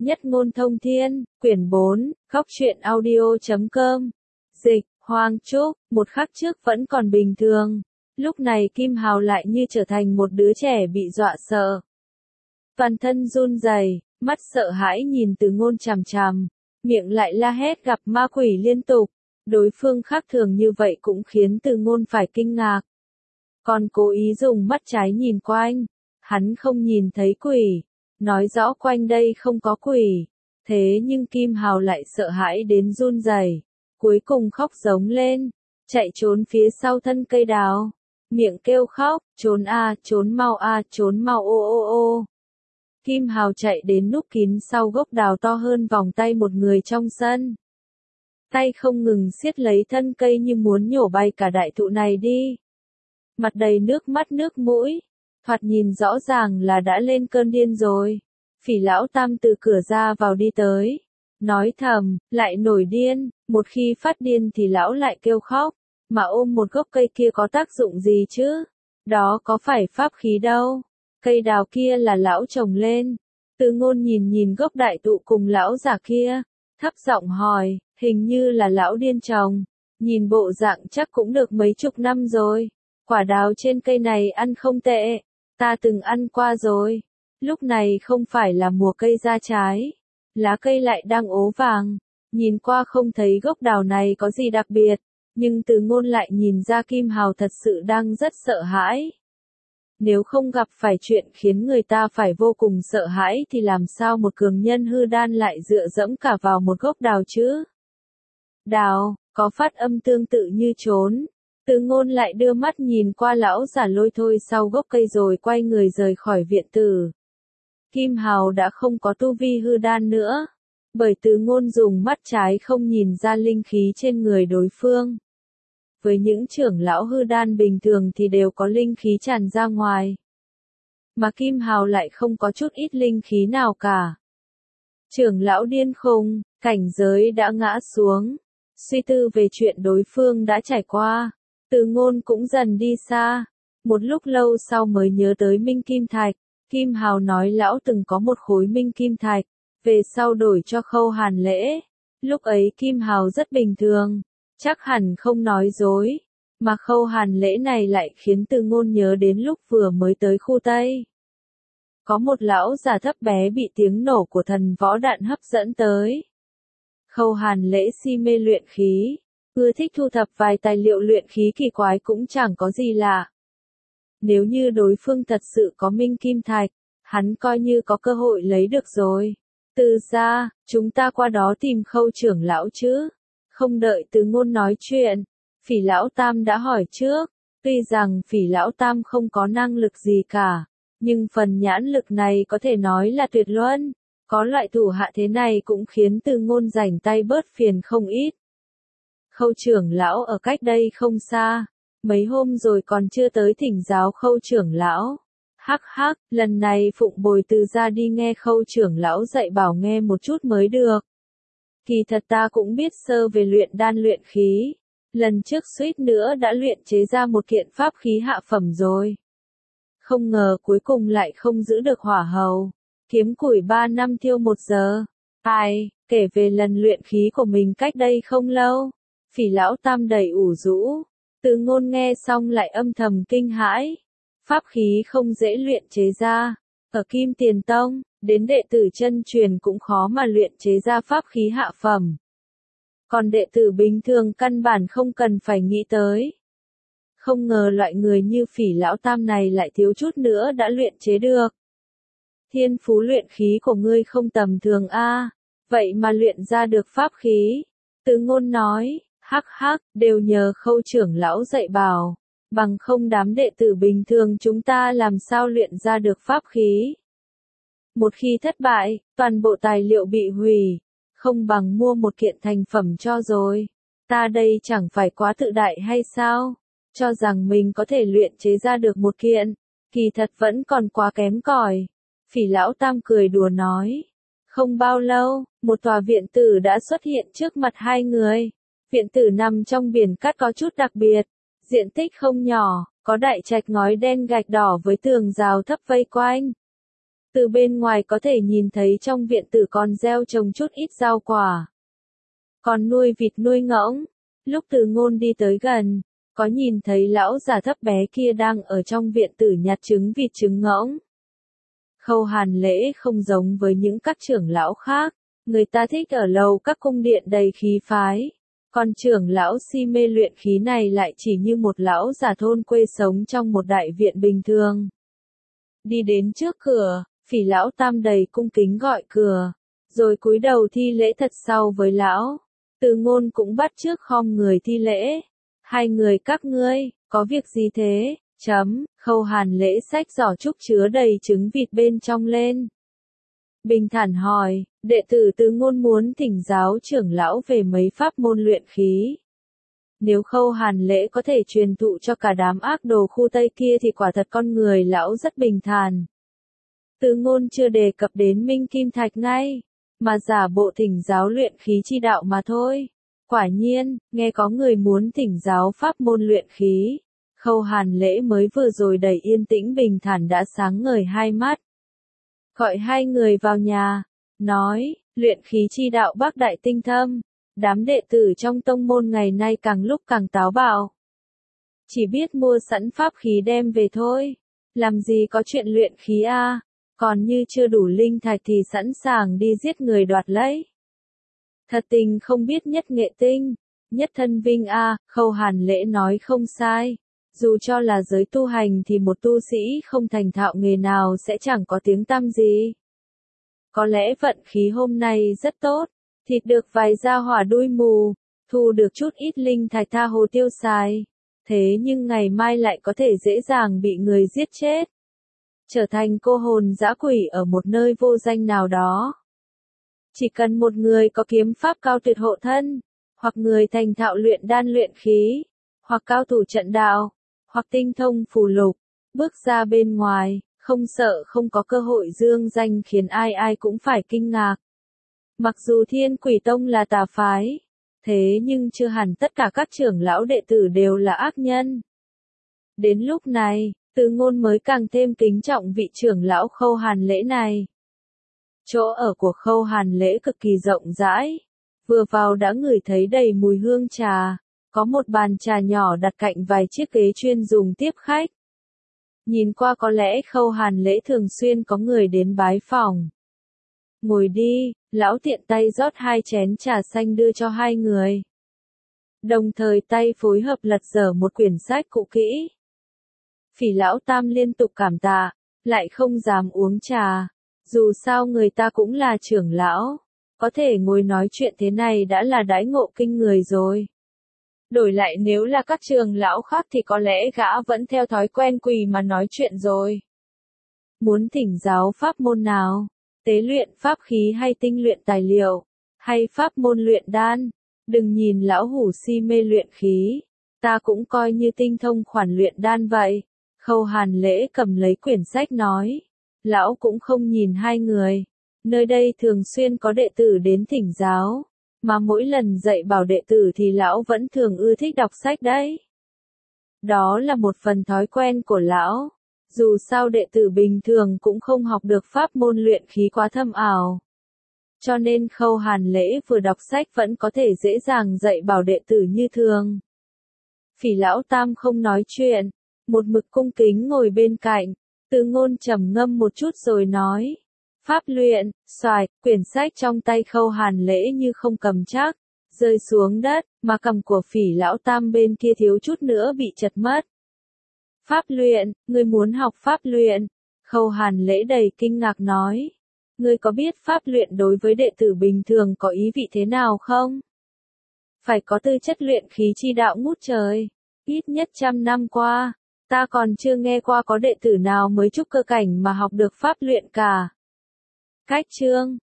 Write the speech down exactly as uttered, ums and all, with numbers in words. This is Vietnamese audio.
Nhất ngôn thông thiên, quyển bốn, góc truyện audio chấm com. Dịch, Hoàng Trúc, một khắc trước vẫn còn bình thường. Lúc này Kim Hào lại như trở thành một đứa trẻ bị dọa sợ. Toàn thân run rẩy, mắt sợ hãi nhìn Từ Ngôn chằm chằm, miệng lại la hét gặp ma quỷ liên tục. Đối phương khác thường như vậy cũng khiến Từ Ngôn phải kinh ngạc. Còn cố ý dùng mắt trái nhìn quanh, hắn không nhìn thấy quỷ, nói rõ quanh đây không có quỷ. Thế nhưng Kim Hào lại sợ hãi đến run rẩy, cuối cùng khóc giống lên, chạy trốn phía sau thân cây đào, miệng kêu khóc, trốn a, trốn mau a, trốn mau ô ô ô. Kim Hào chạy đến núp kín sau gốc đào to hơn vòng tay một người trong sân. Tay không ngừng siết lấy thân cây như muốn nhổ bay cả đại thụ này đi. Mặt đầy nước mắt nước mũi, thoạt nhìn rõ ràng là đã lên cơn điên rồi. Phỉ lão tam từ cửa ra vào đi tới, nói thầm, lại nổi điên, một khi phát điên thì lão lại kêu khóc, mà ôm một gốc cây kia có tác dụng gì chứ? Đó có phải pháp khí đâu, cây đào kia là lão trồng lên. Từ Ngôn nhìn nhìn gốc đại thụ cùng lão già kia, thấp giọng hỏi, hình như là lão điên trồng, nhìn bộ dạng chắc cũng được mấy chục năm rồi. Quả đào trên cây này ăn không tệ, ta từng ăn qua rồi. Lúc này không phải là mùa cây ra trái, lá cây lại đang ố vàng, nhìn qua không thấy gốc đào này có gì đặc biệt, nhưng Từ Ngôn lại nhìn ra Kim Hào thật sự đang rất sợ hãi. Nếu không gặp phải chuyện khiến người ta phải vô cùng sợ hãi thì làm sao một cường nhân hư đan lại dựa dẫm cả vào một gốc đào chứ? Đào, có phát âm tương tự như trốn. Từ Ngôn lại đưa mắt nhìn qua lão giả lôi thôi sau gốc cây rồi quay người rời khỏi viện tử. Kim Hào đã không có tu vi hư đan nữa, bởi Từ Ngôn dùng mắt trái không nhìn ra linh khí trên người đối phương. Với những trưởng lão hư đan bình thường thì đều có linh khí tràn ra ngoài. Mà Kim Hào lại không có chút ít linh khí nào cả. Trưởng lão điên khùng, cảnh giới đã ngã xuống. Suy tư về chuyện đối phương đã trải qua, Từ Ngôn cũng dần đi xa. Một lúc lâu sau mới nhớ tới Minh Kim Thạch. Kim Hào nói lão từng có một khối Minh Kim Thạch, về sau đổi cho Khâu Hàn Lễ. Lúc ấy Kim Hào rất bình thường, chắc hẳn không nói dối, mà Khâu Hàn Lễ này lại khiến Từ Ngôn nhớ đến lúc vừa mới tới khu Tây. Có một lão già thấp bé bị tiếng nổ của thần võ đạn hấp dẫn tới. Khâu Hàn Lễ si mê luyện khí, ưa thích thu thập vài tài liệu luyện khí kỳ quái cũng chẳng có gì lạ. Nếu như đối phương thật sự có Minh Kim Thạch, hắn coi như có cơ hội lấy được rồi. Từ ra, chúng ta qua đó tìm Khâu trưởng lão chứ. Không đợi Từ Ngôn nói chuyện, Phỉ lão tam đã hỏi trước. Tuy rằng Phỉ lão tam không có năng lực gì cả, nhưng phần nhãn lực này có thể nói là tuyệt luân. Có loại thủ hạ thế này cũng khiến Từ Ngôn rảnh tay bớt phiền không ít. Khâu trưởng lão ở cách đây không xa. Mấy hôm rồi còn chưa tới thỉnh giáo Khâu trưởng lão. Hắc hắc, lần này phụng bồi Từ ra đi nghe Khâu trưởng lão dạy bảo nghe một chút mới được. Kỳ thật ta cũng biết sơ về luyện đan luyện khí. Lần trước suýt nữa đã luyện chế ra một kiện pháp khí hạ phẩm rồi. Không ngờ cuối cùng lại không giữ được hỏa hầu. Kiếm củi ba năm thiêu một giờ. Ai, kể về lần luyện khí của mình cách đây không lâu. Phỉ lão tam đầy ủ rũ. Từ Ngôn nghe xong lại âm thầm kinh hãi. Pháp khí không dễ luyện chế ra. Ở Kim Tiền Tông, đến đệ tử chân truyền cũng khó mà luyện chế ra pháp khí hạ phẩm. Còn đệ tử bình thường căn bản không cần phải nghĩ tới. Không ngờ loại người như Phỉ lão tam này lại thiếu chút nữa đã luyện chế được. Thiên phú luyện khí của ngươi không tầm thường a, vậy mà luyện ra được pháp khí. Từ Ngôn nói. Hắc hắc, đều nhờ Khâu trưởng lão dạy bảo, bằng không đám đệ tử bình thường chúng ta làm sao luyện ra được pháp khí. Một khi thất bại, toàn bộ tài liệu bị hủy, không bằng mua một kiện thành phẩm cho rồi. Ta đây chẳng phải quá tự đại hay sao? Cho rằng mình có thể luyện chế ra được một kiện, kỳ thật vẫn còn quá kém cỏi. Phỉ lão tam cười đùa nói. Không bao lâu, một tòa viện tử đã xuất hiện trước mặt hai người. Viện tử nằm trong biển cát có chút đặc biệt, diện tích không nhỏ, có đại trạch ngói đen gạch đỏ với tường rào thấp vây quanh. Từ bên ngoài có thể nhìn thấy trong viện tử còn gieo trồng chút ít rau quả. Còn nuôi vịt nuôi ngỗng. Lúc Từ Ngôn đi tới gần, có nhìn thấy lão già thấp bé kia đang ở trong viện tử nhặt trứng vịt trứng ngỗng. Khâu Hàn Lễ không giống với những các trưởng lão khác, người ta thích ở lầu các cung điện đầy khí phái. Còn trưởng lão si mê luyện khí này lại chỉ như một lão già thôn quê sống trong một đại viện bình thường. Đi đến trước cửa, Phỉ lão tam đầy cung kính gọi cửa, rồi cúi đầu thi lễ thật sâu với lão. Từ Ngôn cũng bắt chước khom người thi lễ. Hai người các ngươi, có việc gì thế? Chấm, Khâu Hàn Lễ xách giỏ trúc chứa đầy trứng vịt bên trong lên. Bình thản hỏi, đệ tử Từ Ngôn muốn thỉnh giáo trưởng lão về mấy pháp môn luyện khí. Nếu Khâu Hàn Lễ có thể truyền thụ cho cả đám ác đồ khu Tây kia thì quả thật con người lão rất bình thản. Từ Ngôn chưa đề cập đến Minh Kim Thạch ngay, mà giả bộ thỉnh giáo luyện khí chi đạo mà thôi. Quả nhiên, nghe có người muốn thỉnh giáo pháp môn luyện khí. Khâu Hàn Lễ mới vừa rồi đầy yên tĩnh bình thản đã sáng ngời hai mắt. Gọi hai người vào nhà, nói, luyện khí chi đạo bác đại tinh thâm, đám đệ tử trong tông môn ngày nay càng lúc càng táo bạo. Chỉ biết mua sẵn pháp khí đem về thôi, làm gì có chuyện luyện khí a, còn như chưa đủ linh thạch thì sẵn sàng đi giết người đoạt lấy. Thật tình không biết nhất nghệ tinh, nhất thân vinh a, Khâu Hàn Lễ nói không sai. Dù cho là giới tu hành thì một tu sĩ không thành thạo nghề nào sẽ chẳng có tiếng tăm gì. Có lẽ vận khí hôm nay rất tốt, thịt được vài gia hỏa đuôi mù, thu được chút ít linh thạch tha hồ tiêu xài. Thế nhưng ngày mai lại có thể dễ dàng bị người giết chết. Trở thành cô hồn dã quỷ ở một nơi vô danh nào đó. Chỉ cần một người có kiếm pháp cao tuyệt hộ thân, hoặc người thành thạo luyện đan luyện khí, hoặc cao thủ trận đạo, hoặc tinh thông phù lục, bước ra bên ngoài, không sợ không có cơ hội dương danh khiến ai ai cũng phải kinh ngạc. Mặc dù Thiên Quỷ Tông là tà phái, thế nhưng chưa hẳn tất cả các trưởng lão đệ tử đều là ác nhân. Đến lúc này, Từ Ngôn mới càng thêm kính trọng vị trưởng lão Khâu Hàn Lễ này. Chỗ ở của Khâu Hàn Lễ cực kỳ rộng rãi, vừa vào đã ngửi thấy đầy mùi hương trà, có một bàn trà nhỏ đặt cạnh vài chiếc ghế chuyên dùng tiếp khách. Nhìn qua có lẽ Khâu Hàn Lễ thường xuyên có người đến bái phỏng. Ngồi đi, lão tiện tay rót hai chén trà xanh đưa cho hai người. Đồng thời tay phối hợp lật dở một quyển sách cũ kỹ. Phỉ lão tam liên tục cảm tạ, lại không dám uống trà. Dù sao người ta cũng là trưởng lão, có thể ngồi nói chuyện thế này đã là đãi ngộ kinh người rồi. Đổi lại nếu là các trưởng lão khác thì có lẽ gã vẫn theo thói quen quỳ mà nói chuyện rồi. Muốn thỉnh giáo pháp môn nào? Tế luyện pháp khí hay tinh luyện tài liệu? Hay pháp môn luyện đan? Đừng nhìn lão hủ si mê luyện khí, ta cũng coi như tinh thông khoản luyện đan vậy. Khâu Hàn Lễ cầm lấy quyển sách nói. Lão cũng không nhìn hai người. Nơi đây thường xuyên có đệ tử đến thỉnh giáo, mà mỗi lần dạy bảo đệ tử thì lão vẫn thường ưa thích đọc sách đấy. Đó là một phần thói quen của lão. Dù sao đệ tử bình thường cũng không học được pháp môn luyện khí quá thâm ảo. Cho nên Khâu Hàn Lễ vừa đọc sách vẫn có thể dễ dàng dạy bảo đệ tử như thường. Phỉ lão tam không nói chuyện, một mực cung kính ngồi bên cạnh. Từ Ngôn trầm ngâm một chút rồi nói. Pháp luyện, xoài, quyển sách trong tay Khâu Hàn Lễ như không cầm chắc, rơi xuống đất, mà cầm của Phỉ lão tam bên kia thiếu chút nữa bị chật mất. Pháp luyện, ngươi muốn học pháp luyện? Khâu Hàn Lễ đầy kinh ngạc nói. Ngươi có biết pháp luyện đối với đệ tử bình thường có ý vị thế nào không? Phải có tư chất luyện khí chi đạo ngút trời. Ít nhất trăm năm qua, ta còn chưa nghe qua có đệ tử nào mới trúc cơ cảnh mà học được pháp luyện cả. Cách chương